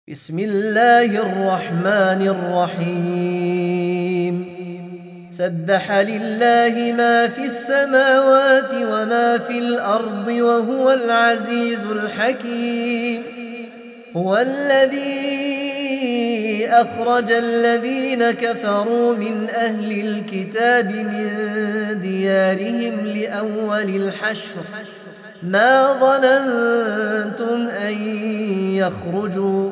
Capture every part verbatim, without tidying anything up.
بسم الله الرحمن الرحيم سبح لله ما في السماوات وما في الأرض وهو العزيز الحكيم. هو الذي أخرج الذين كفروا من أهل الكتاب من ديارهم لأول الحشر ما ظننتم أن يخرجوا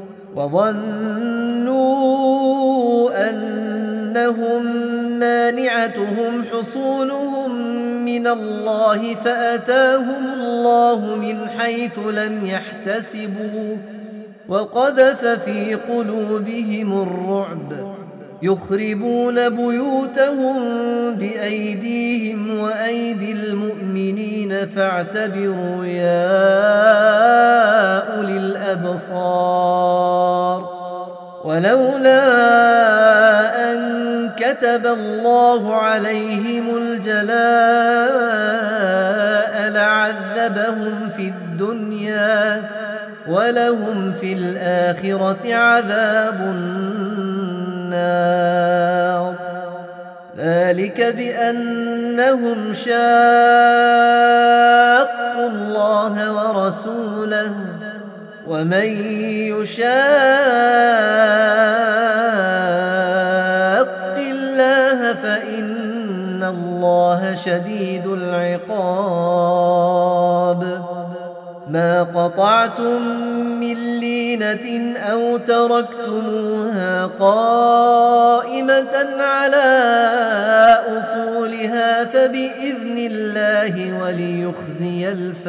وظنوا أنهم مانعتهم حصونهم من الله فأتاهم الله من حيث لم يحتسبوا وقذف في قلوبهم الرعب يخربون بيوتهم بأيديهم وأيدي المؤمنين فاعتبروا يا أولي الأبصار. ولولا أن كتب الله عليهم الجلاء لعذبهم في الدنيا ولهم في الآخرة عذاب النار. ذلك بأنهم شاقوا الله ورسوله ومن يشاق الله فإن الله شديد العقاب. ما قطعتم من لينة أو تركتموها قائمة على أصولها فبإذن الله وليخزي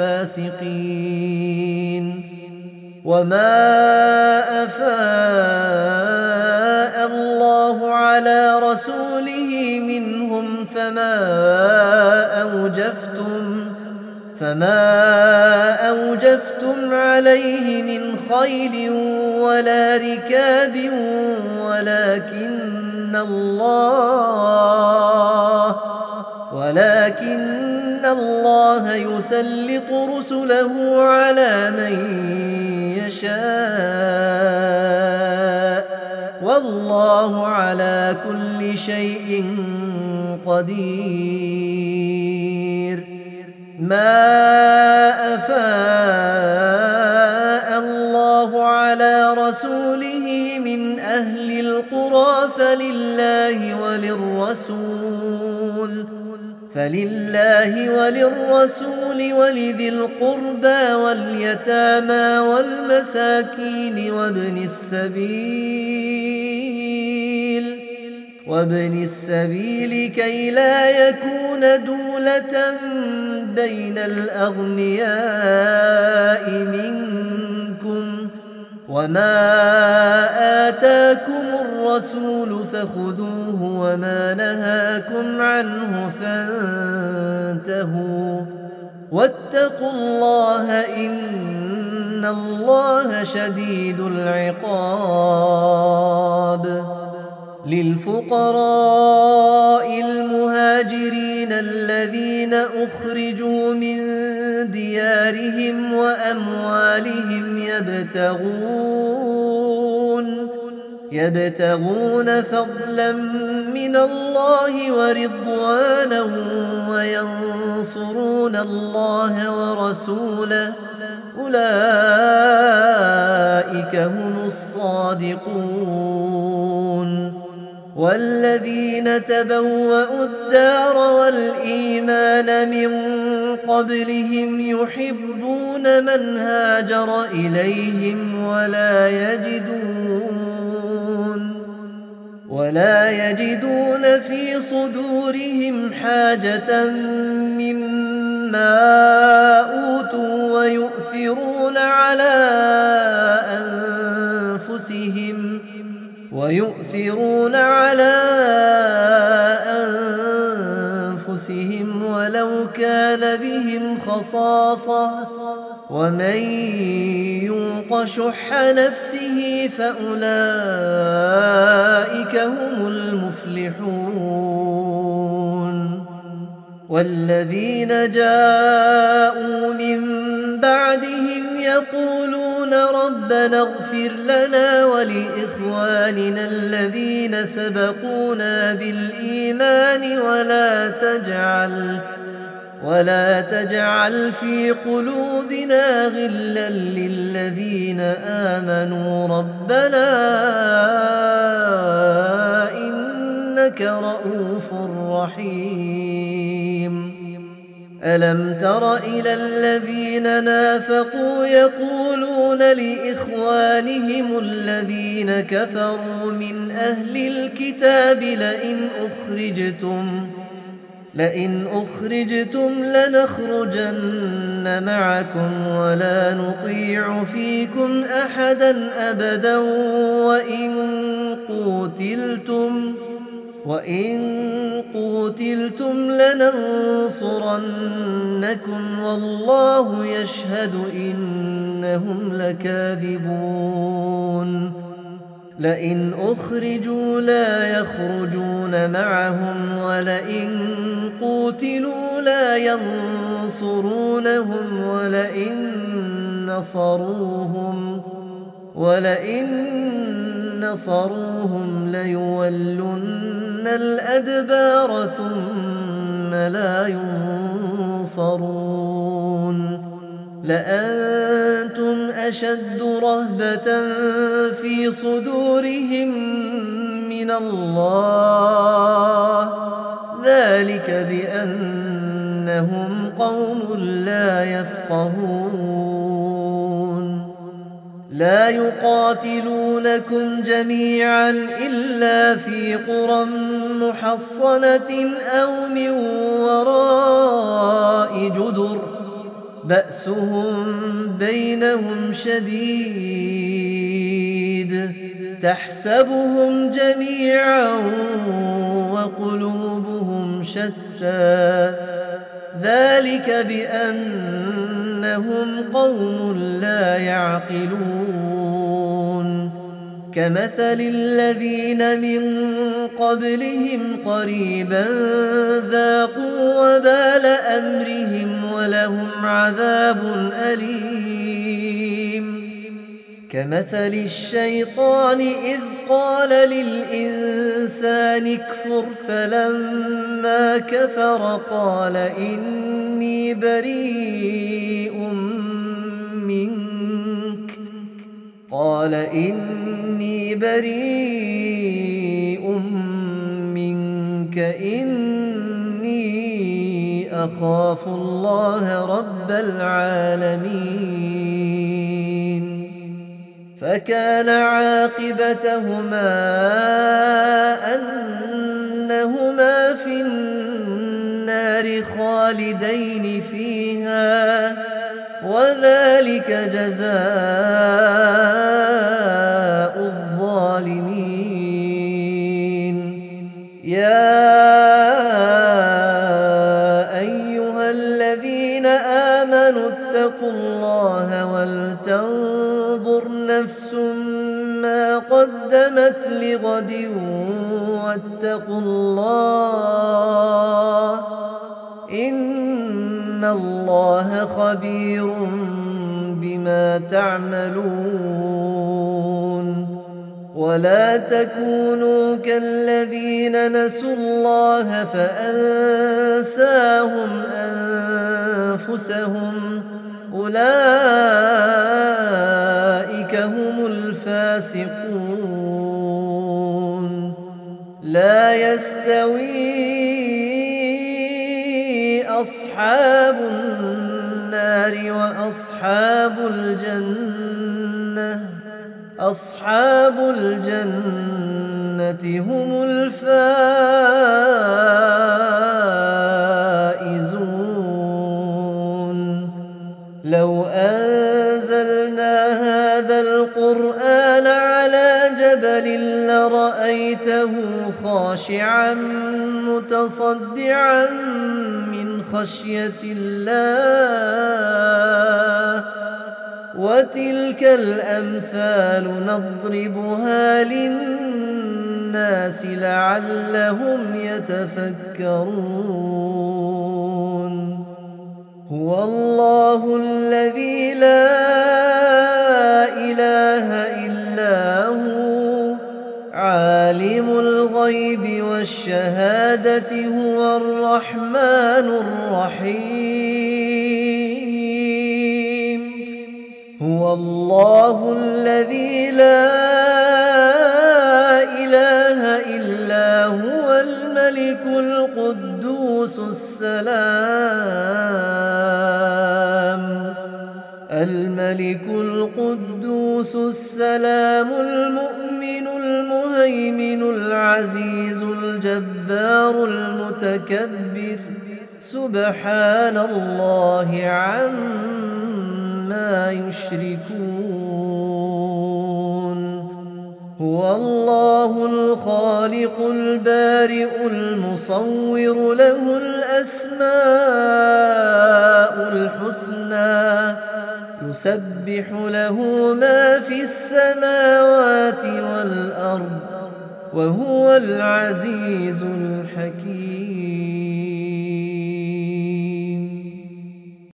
الفاسقين. وما أفاء الله على رسوله منهم فما أوجفتم فما أوجفتم عليه من خيل ولا ركاب ولكن الله ولكن الله يسلط رسله على من يشاء والله على كل شيء قدير. ما أفاء الله على رسوله من أهل القرى فلله وللرسول فلله وللرسول ولذي القربى واليتامى والمساكين وابن السبيل وابن السبيل كي لا يكون دولة بين الأغنياء منكم وما آتاكم الرسول فخذوه وما نهاكم عنه فانتهوا واتقوا الله إن الله شديد العقاب. للفقراء المهاجرين الذين أخرجوا من ديارهم وأموالهم يبتغون يبتغون فضلا من الله ورضوانا وينصرون الله ورسوله أولئك هم الصادقون. والذين تبوأوا الدار والإيمان من قبلهم يحبون من هاجر إليهم ولا يجدون ولا يجدون في صدورهم حاجة مما أوتوا ويؤثرون على أنفسهم ويؤثرون على أنفسهم ولو كان بهم خصاصة ومن يوق شح نفسه فأولئك هم المفلحون. والذين جاءوا من بعدهم يقولون ربنا اغفر لنا ولإخواننا الذين سبقونا بالإيمان ولا تجعل ولا تجعل في قلوبنا غلا للذين آمنوا ربنا إنك رؤوف رحيم. ألم تر إلى الذين نافقوا يقولون لإخوانهم الذين كفروا من أهل الكتاب لئن أخرجتم لئن أخرجتم لنخرجن معكم ولا نطيع فيكم أحدا أبدا وإن قوتلتم وإن قوتلتم لننصرنكم والله يشهد إنهم لكاذبون. لئن أخرجوا لا يخرجون معهم ولئن قوتلوا لا ينصرونهم ولئن نصروهم ولئن نصروهم ليولن الأدبار ثم لا ينصرون. لأنتم أشد رهبة في صدورهم من الله ذلك بأنهم قوم لا يفقهون. لا يقاتلونكم جميعا إلا في قرى محصنة أو من وراء جدر بأسهم بينهم شديد تحسبهم جميعا وقلوبهم شتى ذلك بأنهم قوم لا يعقلون. كمثل الذين من قبلهم قريبا ذاقوا وبال أمرهم ولهم عذاب أليم. كمثل الشيطان إذ قال للإنسان اكفر فلما كفر قال إني بريء منك قال إني بريء منك إني أخاف الله رب العالمين. فكان عاقبتهما أنهما في النار خالدين فيها وذلك جزاء الظالمين. يا أيها الذين آمنوا اتقوا الله ولتنظر نفس ما قدمت لغد واتقوا الله إن الله خبير بما تعملون. ولا تكونوا كالذين نسوا الله فأنساهم أنفسهم أولئك هم الفاسقون. لا يستوي أصحاب النار وأصحاب الجنة أصحاب الجنة هم الفائزون. لو أنزلنا هذا القرآن على جبل لرأيته خاشعا متصدعا من خشية الله وتلك الأمثال نضربها للناس لعلهم يتفكرون. هو الله الذي لا إلا هو عالم الغيب والشهادة هو الرحمن الرحيم هو الله الذي لا إله إلا هو الملك القدوس السلام الملك القدوس السلام المؤمن المهيمن العزيز الجبار المتكبر سبحان الله عما يشركون هو الله الخالق البارئ المصور له الأسماء الحسنى يسبح له ما في السماوات والأرض وهو العزيز الحكيم